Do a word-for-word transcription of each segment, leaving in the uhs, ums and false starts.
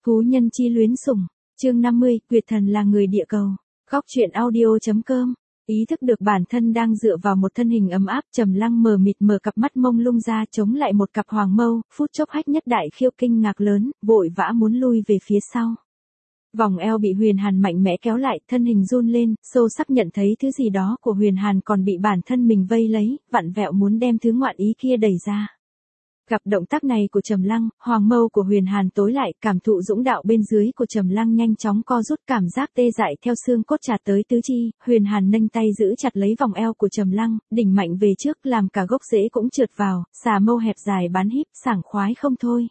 Thú nhân chi luyến sủng, chương năm mươi, Quyệt thần là người địa cầu. Góc truyện audio.com. Ý thức được bản thân đang dựa vào một thân hình ấm áp, Trầm Lăng mờ mịt mở cặp mắt mông lung ra chống lại một cặp hoàng mâu, phút chốc hách nhất đại khiêu kinh ngạc lớn, vội vã muốn lui về phía sau. Vòng eo bị Huyền Hàn mạnh mẽ kéo lại, thân hình run lên, sâu sắc nhận thấy thứ gì đó của Huyền Hàn còn bị bản thân mình vây lấy, vặn vẹo muốn đem thứ ngoạn ý kia đẩy ra. Gặp động tác này của Trầm Lăng, hoàng mâu của Huyền Hàn tối lại, cảm thụ dũng đạo bên dưới của Trầm Lăng nhanh chóng co rút, cảm giác tê dại theo xương cốt trạt tới tứ chi. Huyền Hàn nâng tay giữ chặt lấy vòng eo của Trầm Lăng, đỉnh mạnh về trước làm cả gốc rễ cũng trượt vào, xà mâu hẹp dài bắn híp, sảng khoái không thôi.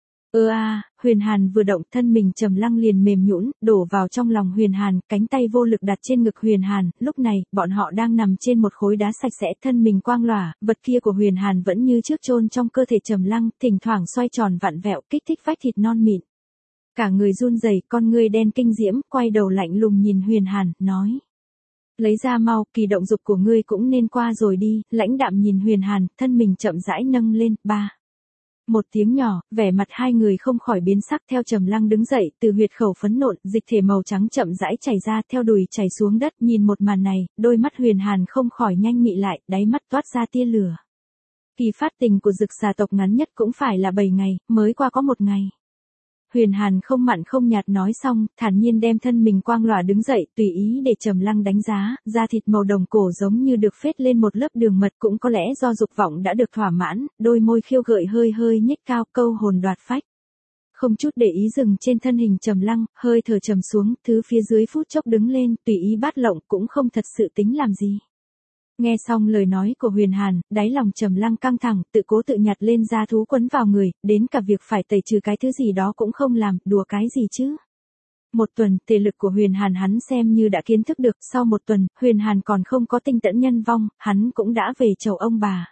Ơ a, à, Huyền Hàn vừa động, thân mình Trầm Lăng liền mềm nhũn, đổ vào trong lòng Huyền Hàn, cánh tay vô lực đặt trên ngực Huyền Hàn. Lúc này, bọn họ đang nằm trên một khối đá sạch sẽ, thân mình quang lòa, vật kia của Huyền Hàn vẫn như trước chôn trong cơ thể Trầm Lăng, thỉnh thoảng xoay tròn vặn vẹo, kích thích vách thịt non mịn. Cả người run rẩy, con ngươi đen kinh diễm, quay đầu lạnh lùng nhìn Huyền Hàn, nói: "Lấy ra mau, kỳ động dục của ngươi cũng nên qua rồi đi." Lãnh đạm nhìn Huyền Hàn, thân mình chậm rãi nâng lên, ba. Một tiếng nhỏ, vẻ mặt hai người không khỏi biến sắc. Theo Trầm Lăng đứng dậy, từ huyệt khẩu phấn nộn, dịch thể màu trắng chậm rãi chảy ra, theo đùi chảy xuống đất. Nhìn một màn này, đôi mắt Huyền Hàn không khỏi nhanh mị lại, đáy mắt toát ra tia lửa. Kỳ phát tình của Dực xà tộc ngắn nhất cũng phải là bảy ngày, mới qua có một ngày. Huyền Hàn không mặn không nhạt nói xong, thản nhiên đem thân mình quang lòa đứng dậy, tùy ý để Trầm Lăng đánh giá, da thịt màu đồng cổ giống như được phết lên một lớp đường mật, cũng có lẽ do dục vọng đã được thỏa mãn, đôi môi khiêu gợi hơi hơi nhếch cao, câu hồn đoạt phách. Không chút để ý dừng trên thân hình Trầm Lăng, hơi thở trầm xuống, thứ phía dưới phút chốc đứng lên, tùy ý bát lộng, cũng không thật sự tính làm gì. Nghe xong lời nói của Huyền Hàn, đáy lòng Trầm Lăng căng thẳng, tự cố tự nhặt lên da thú quấn vào người, đến cả việc phải tẩy trừ cái thứ gì đó cũng không làm, đùa cái gì chứ. Một tuần, thể lực của Huyền Hàn hắn xem như đã kiến thức được, sau một tuần, Huyền Hàn còn không có tinh tẫn nhân vong, hắn cũng đã về chầu ông bà.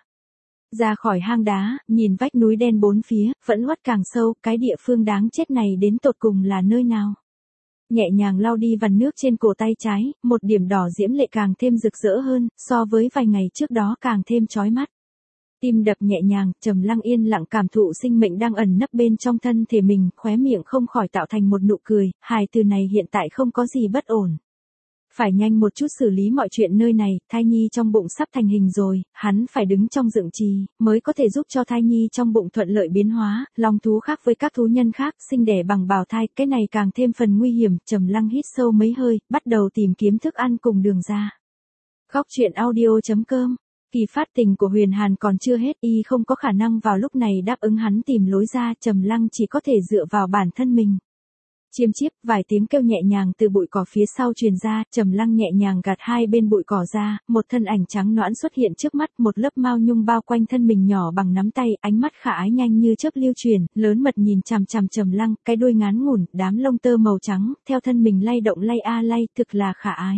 Ra khỏi hang đá, nhìn vách núi đen bốn phía, vẫn uất càng sâu, cái địa phương đáng chết này đến tột cùng là nơi nào? Nhẹ nhàng lau đi vằn nước trên cổ tay trái, một điểm đỏ diễm lệ càng thêm rực rỡ hơn, so với vài ngày trước đó càng thêm chói mắt. Tim đập nhẹ nhàng, Trầm Lăng yên lặng cảm thụ sinh mệnh đang ẩn nấp bên trong thân thể mình, khóe miệng không khỏi tạo thành một nụ cười, hài từ này hiện tại không có gì bất ổn. Phải nhanh một chút xử lý mọi chuyện nơi này, thai nhi trong bụng sắp thành hình rồi, hắn phải đứng trong dựng trì, mới có thể giúp cho thai nhi trong bụng thuận lợi biến hóa. Long thú khác với các thú nhân khác, sinh đẻ bằng bào thai, cái này càng thêm phần nguy hiểm. Trầm Lăng hít sâu mấy hơi, bắt đầu tìm kiếm thức ăn cùng đường ra. Góc truyện audio.com. Kỳ phát tình của Huyền Hàn còn chưa hết, y không có khả năng vào lúc này đáp ứng hắn tìm lối ra, Trầm Lăng chỉ có thể dựa vào bản thân mình. Chiêm chiếp, vài tiếng kêu nhẹ nhàng từ bụi cỏ phía sau truyền ra, Trầm Lăng nhẹ nhàng gạt hai bên bụi cỏ ra, một thân ảnh trắng nõn xuất hiện trước mắt, một lớp mao nhung bao quanh thân mình nhỏ bằng nắm tay, ánh mắt khả ái nhanh như chớp lưu truyền, lớn mật nhìn chằm chằm Trầm Lăng, cái đuôi ngắn ngủn, đám lông tơ màu trắng, theo thân mình lay động lay a lay, thực là khả ái.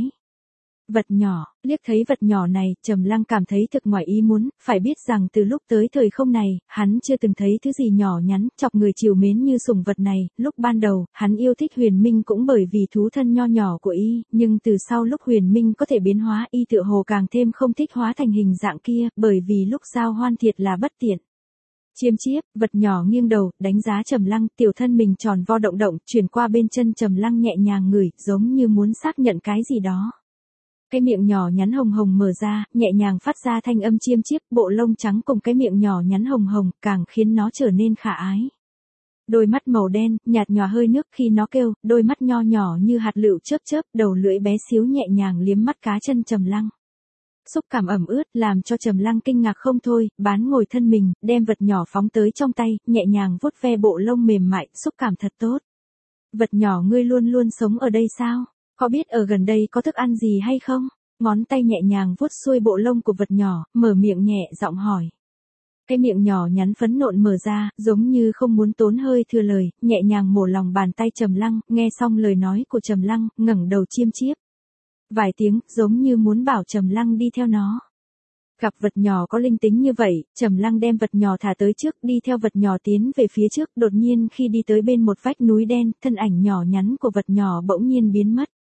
Vật nhỏ, liếc thấy vật nhỏ này, Trầm Lăng cảm thấy thực ngoài ý muốn, phải biết rằng từ lúc tới thời không này, hắn chưa từng thấy thứ gì nhỏ nhắn, chọc người trìu mến như sủng vật này. Lúc ban đầu, hắn yêu thích Huyền Minh cũng bởi vì thú thân nho nhỏ của y, nhưng từ sau lúc Huyền Minh có thể biến hóa, y tựa hồ càng thêm không thích hóa thành hình dạng kia, bởi vì lúc giao hoan thiệt là bất tiện. Chiêm chiếp, vật nhỏ nghiêng đầu, đánh giá Trầm Lăng, tiểu thân mình tròn vo động động, chuyển qua bên chân Trầm Lăng nhẹ nhàng ngửi, giống như muốn xác nhận cái gì đó. Cái miệng nhỏ nhắn hồng hồng mở ra, nhẹ nhàng phát ra thanh âm chiêm chiếp, bộ lông trắng cùng cái miệng nhỏ nhắn hồng hồng, càng khiến nó trở nên khả ái. Đôi mắt màu đen, nhạt nhòa hơi nước khi nó kêu, đôi mắt nho nhỏ như hạt lựu chớp chớp, đầu lưỡi bé xíu nhẹ nhàng liếm mắt cá chân Trầm Lăng. Xúc cảm ẩm ướt, làm cho Trầm Lăng kinh ngạc không thôi, bán ngồi thân mình, đem vật nhỏ phóng tới trong tay, nhẹ nhàng vuốt ve bộ lông mềm mại, xúc cảm thật tốt. Vật nhỏ ngươi luôn luôn sống ở đây sao? Có biết ở gần đây có thức ăn gì hay không? Ngón tay nhẹ nhàng vuốt xuôi bộ lông của vật nhỏ, mở miệng nhẹ giọng hỏi. Cái miệng nhỏ nhắn phấn nộn mở ra, giống như không muốn tốn hơi thừa lời, nhẹ nhàng mổ lòng bàn tay Trầm Lăng, nghe xong lời nói của Trầm Lăng, ngẩng đầu chiêm chiếp. Vài tiếng, giống như muốn bảo Trầm Lăng đi theo nó. Gặp vật nhỏ có linh tính như vậy, Trầm Lăng đem vật nhỏ thả tới trước, đi theo vật nhỏ tiến về phía trước, đột nhiên khi đi tới bên một vách núi đen, thân ảnh nhỏ nhắn của vật nhỏ bỗng nhiên biến mất.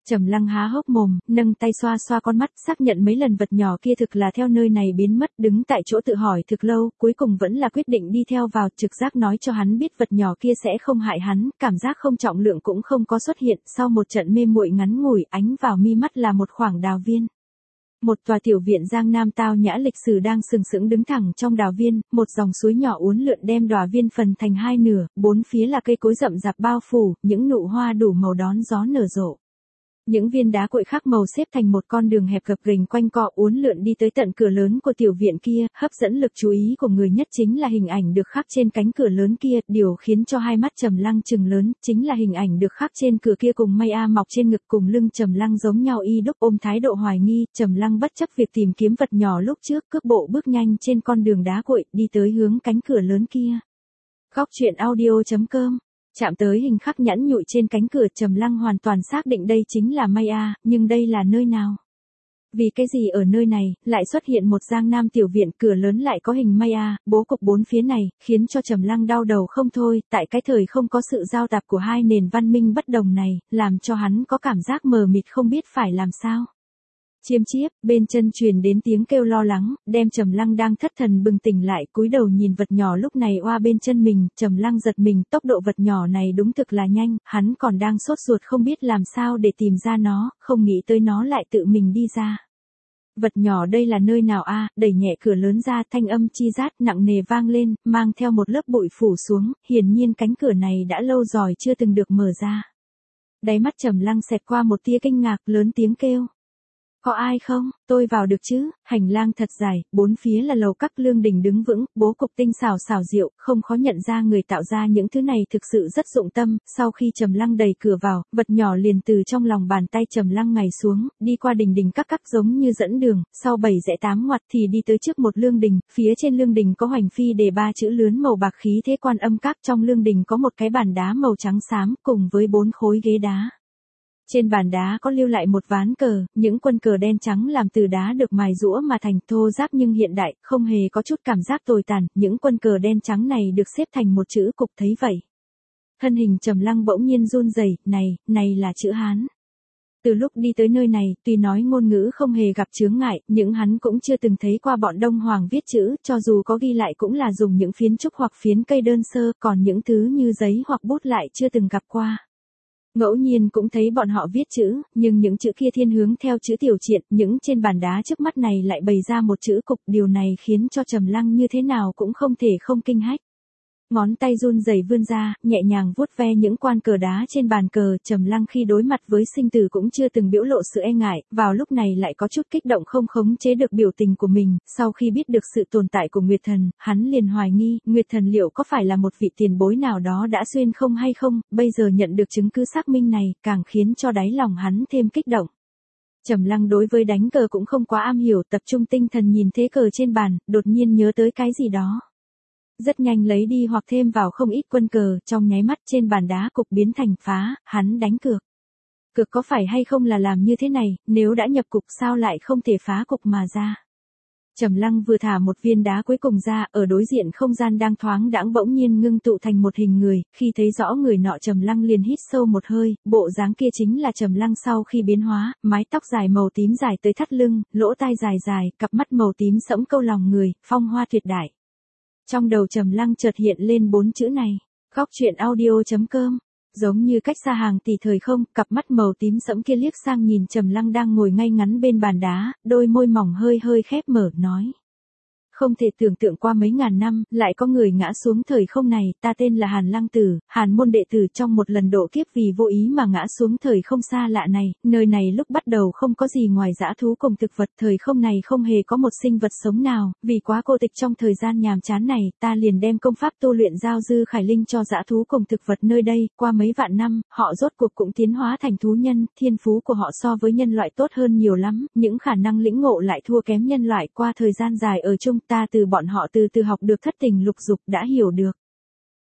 Trầm Lăng há hốc mồm, nâng tay xoa xoa con mắt, xác nhận mấy lần vật nhỏ kia thực là theo nơi này biến mất, đứng tại chỗ tự hỏi thực lâu, cuối cùng vẫn là quyết định đi theo vào, trực giác nói cho hắn biết vật nhỏ kia sẽ không hại hắn, cảm giác không trọng lượng cũng không có xuất hiện, sau một trận mê muội ngắn ngủi, ánh vào mi mắt là một khoảng đào viên. Một tòa tiểu viện Giang Nam tao nhã lịch sử đang sừng sững đứng thẳng trong đào viên, một dòng suối nhỏ uốn lượn đem đóa viên phần thành hai nửa, bốn phía là cây cối rậm rạp bao phủ, những nụ hoa đủ màu đón gió nở rộ. Những viên đá cuội khác màu xếp thành một con đường hẹp gập ghềnh quanh co uốn lượn đi tới tận cửa lớn của tiểu viện kia, hấp dẫn lực chú ý của người nhất chính là hình ảnh được khắc trên cánh cửa lớn kia, điều khiến cho hai mắt Trầm Lăng trừng lớn, chính là hình ảnh được khắc trên cửa kia cùng mây A mọc trên ngực cùng lưng Trầm Lăng giống nhau y đúc, ôm thái độ hoài nghi, Trầm Lăng bất chấp việc tìm kiếm vật nhỏ lúc trước, cước bộ bước nhanh trên con đường đá cuội, đi tới hướng cánh cửa lớn kia. Góc truyện audio chấm com. Chạm tới hình khắc nhẵn nhụi trên cánh cửa, Trầm Lăng hoàn toàn xác định đây chính là Maya, nhưng đây là nơi nào? Vì cái gì ở nơi này, lại xuất hiện một Giang Nam tiểu viện, cửa lớn lại có hình Maya, bố cục bốn phía này, khiến cho Trầm Lăng đau đầu không thôi, tại cái thời không có sự giao tạp của hai nền văn minh bất đồng này, làm cho hắn có cảm giác mờ mịt không biết phải làm sao. Chiêm chiếp, bên chân truyền đến tiếng kêu lo lắng, đem Trầm Lăng đang thất thần bừng tỉnh lại, cúi đầu nhìn vật nhỏ lúc này oa bên chân mình, Trầm Lăng giật mình, tốc độ vật nhỏ này đúng thực là nhanh, hắn còn đang sốt ruột không biết làm sao để tìm ra nó, không nghĩ tới nó lại tự mình đi ra. Vật nhỏ đây là nơi nào a? Đẩy nhẹ cửa lớn ra, thanh âm chi rát nặng nề vang lên, mang theo một lớp bụi phủ xuống, hiển nhiên cánh cửa này đã lâu rồi chưa từng được mở ra. Đáy mắt Trầm Lăng xẹt qua một tia kinh ngạc, lớn tiếng kêu. Có ai không, tôi vào được chứ? Hành lang thật dài, bốn phía là lầu các lương đình đứng vững, bố cục tinh xảo xảo diệu, không khó nhận ra người tạo ra những thứ này thực sự rất dụng tâm. Sau khi Trầm Lăng đẩy cửa vào, vật nhỏ liền từ trong lòng bàn tay Trầm Lăng ngày xuống, đi qua đình đình các các giống như dẫn đường, sau bảy rẽ tám ngoặt thì đi tới trước một lương đình, phía trên lương đình có hoành phi đề ba chữ lướn màu bạc khí thế Quan Âm Các, trong lương đình có một cái bàn đá màu trắng xám cùng với bốn khối ghế đá. Trên bàn đá có lưu lại một ván cờ, những quân cờ đen trắng làm từ đá được mài rũa mà thành, thô ráp nhưng hiện đại, không hề có chút cảm giác tồi tàn, những quân cờ đen trắng này được xếp thành một chữ cục, thấy vậy. Thân hình Trầm Lăng bỗng nhiên run rẩy, này, này là chữ Hán. Từ lúc đi tới nơi này, tuy nói ngôn ngữ không hề gặp chướng ngại, nhưng hắn cũng chưa từng thấy qua bọn Đông Hoàng viết chữ, cho dù có ghi lại cũng là dùng những phiến trúc hoặc phiến cây đơn sơ, còn những thứ như giấy hoặc bút lại chưa từng gặp qua. Ngẫu nhiên cũng thấy bọn họ viết chữ, nhưng những chữ kia thiên hướng theo chữ tiểu triện, những trên bàn đá trước mắt này lại bày ra một chữ cục, điều này khiến cho Trầm Lăng như thế nào cũng không thể không kinh hách. Ngón tay run rẩy vươn ra, nhẹ nhàng vuốt ve những quan cờ đá trên bàn cờ, Trầm Lăng khi đối mặt với sinh tử cũng chưa từng biểu lộ sự e ngại, vào lúc này lại có chút kích động không khống chế được biểu tình của mình, sau khi biết được sự tồn tại của Nguyệt Thần, hắn liền hoài nghi, Nguyệt Thần liệu có phải là một vị tiền bối nào đó đã xuyên không hay không, bây giờ nhận được chứng cứ xác minh này, càng khiến cho đáy lòng hắn thêm kích động. Trầm Lăng đối với đánh cờ cũng không quá am hiểu, tập trung tinh thần nhìn thế cờ trên bàn, đột nhiên nhớ tới cái gì đó. Rất nhanh lấy đi hoặc thêm vào không ít quân cờ, trong nháy mắt trên bàn đá cục biến thành phá, hắn đánh cược. Cược có phải hay không là làm như thế này, nếu đã nhập cục sao lại không thể phá cục mà ra. Trầm Lăng vừa thả một viên đá cuối cùng ra, ở đối diện không gian đang thoáng đãng bỗng nhiên ngưng tụ thành một hình người, khi thấy rõ người nọ Trầm Lăng liền hít sâu một hơi, bộ dáng kia chính là Trầm Lăng sau khi biến hóa, mái tóc dài màu tím dài tới thắt lưng, lỗ tai dài dài, cặp mắt màu tím sẫm câu lòng người, phong hoa tuyệt đại. Trong đầu Trầm Lăng chợt hiện lên bốn chữ này, góc truyện audio chấm com. Giống như cách xa hàng tỷ thời không, cặp mắt màu tím sẫm kia liếc sang nhìn Trầm Lăng đang ngồi ngay ngắn bên bàn đá, đôi môi mỏng hơi hơi khép mở, nói. Không thể tưởng tượng qua mấy ngàn năm, lại có người ngã xuống thời không này, ta tên là Hàn Lăng Tử, Hàn môn đệ tử trong một lần độ kiếp vì vô ý mà ngã xuống thời không xa lạ này, nơi này lúc bắt đầu không có gì ngoài dã thú cùng thực vật, thời không này không hề có một sinh vật sống nào, vì quá cô tịch trong thời gian nhàm chán này, ta liền đem công pháp tu luyện giao dư khải linh cho dã thú cùng thực vật nơi đây, qua mấy vạn năm, họ rốt cuộc cũng tiến hóa thành thú nhân, thiên phú của họ so với nhân loại tốt hơn nhiều lắm, những khả năng lĩnh ngộ lại thua kém nhân loại, qua thời gian dài ở chung ta từ bọn họ từ từ học được thất tình lục dục, đã hiểu được.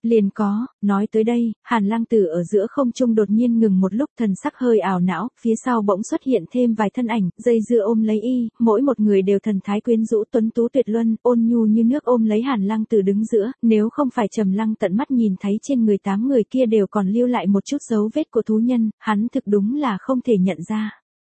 Liền có, nói tới đây, Hàn Lăng Tử ở giữa không trung đột nhiên ngừng một lúc, thần sắc hơi ảo não, phía sau bỗng xuất hiện thêm vài thân ảnh, dây dưa ôm lấy y, mỗi một người đều thần thái quyến rũ tuấn tú tuyệt luân, ôn nhu như nước ôm lấy Hàn Lăng Tử đứng giữa, nếu không phải Trầm Lăng tận mắt nhìn thấy trên người tám người kia đều còn lưu lại một chút dấu vết của thú nhân, hắn thực đúng là không thể nhận ra.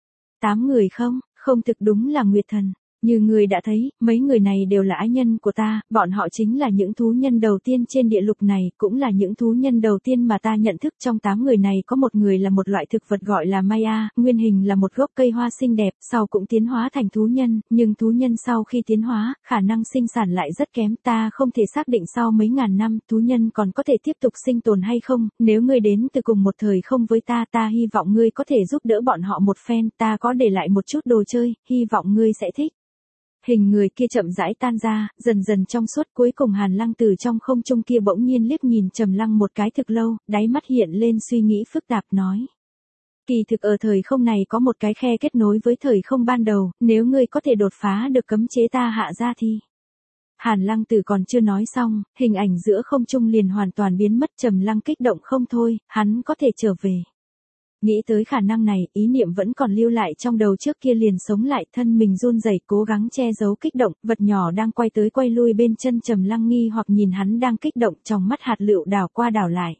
Tám người không, không thực đúng là Nguyệt Thần. Như người đã thấy, mấy người này đều là ái nhân của ta, bọn họ chính là những thú nhân đầu tiên trên địa lục này, cũng là những thú nhân đầu tiên mà ta nhận thức. Trong tám người này có một người là một loại thực vật gọi là Maya, nguyên hình là một gốc cây hoa xinh đẹp, sau cũng tiến hóa thành thú nhân, nhưng thú nhân sau khi tiến hóa, khả năng sinh sản lại rất kém, ta không thể xác định sau mấy ngàn năm, thú nhân còn có thể tiếp tục sinh tồn hay không, nếu ngươi đến từ cùng một thời không với ta, ta hy vọng ngươi có thể giúp đỡ bọn họ một phen, ta có để lại một chút đồ chơi, hy vọng ngươi sẽ thích. Hình người kia chậm rãi tan ra, dần dần trong suốt, cuối cùng Hàn Lăng từ trong không trung kia bỗng nhiên liếc nhìn Trầm Lăng một cái thực lâu, đáy mắt hiện lên suy nghĩ phức tạp nói. Kỳ thực ở thời không này có một cái khe kết nối với thời không ban đầu, nếu ngươi có thể đột phá được cấm chế ta hạ ra thì... Hàn Lăng Tử còn chưa nói xong, hình ảnh giữa không trung liền hoàn toàn biến mất. Trầm Lăng kích động không thôi, hắn có thể trở về. Nghĩ tới khả năng này, ý niệm vẫn còn lưu lại trong đầu trước kia liền sống lại, thân mình run rẩy cố gắng che giấu kích động, vật nhỏ đang quay tới quay lui bên chân Trầm Lăng nghi hoặc nhìn hắn đang kích động, trong mắt hạt lựu đảo qua đảo lại.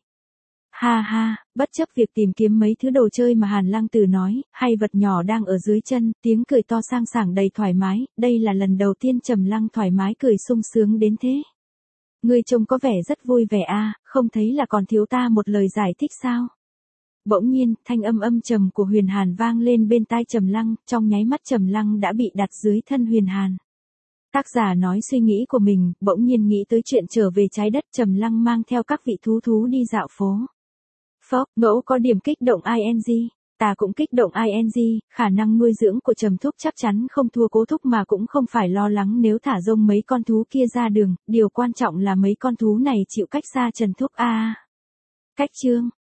Ha ha, bất chấp việc tìm kiếm mấy thứ đồ chơi mà Hàn Lăng Tử nói, hay vật nhỏ đang ở dưới chân, tiếng cười to sang sảng đầy thoải mái, đây là lần đầu tiên Trầm Lăng thoải mái cười sung sướng đến thế. Ngươi trông có vẻ rất vui vẻ a, không thấy là còn thiếu ta một lời giải thích sao? Bỗng nhiên, thanh âm âm trầm của Huyền Hàn vang lên bên tai Trầm Lăng, trong nháy mắt Trầm Lăng đã bị đặt dưới thân Huyền Hàn. Tác giả nói suy nghĩ của mình, bỗng nhiên nghĩ tới chuyện trở về trái đất. Trầm Lăng mang theo các vị thú thú đi dạo phố. Phốc, ngẫu có điểm kích động ing, ta cũng kích động ing, khả năng nuôi dưỡng của Trầm Thúc chắc chắn không thua Cố Thúc mà cũng không phải lo lắng nếu thả rông mấy con thú kia ra đường, điều quan trọng là mấy con thú này chịu cách xa Trần Thúc a. Cách chương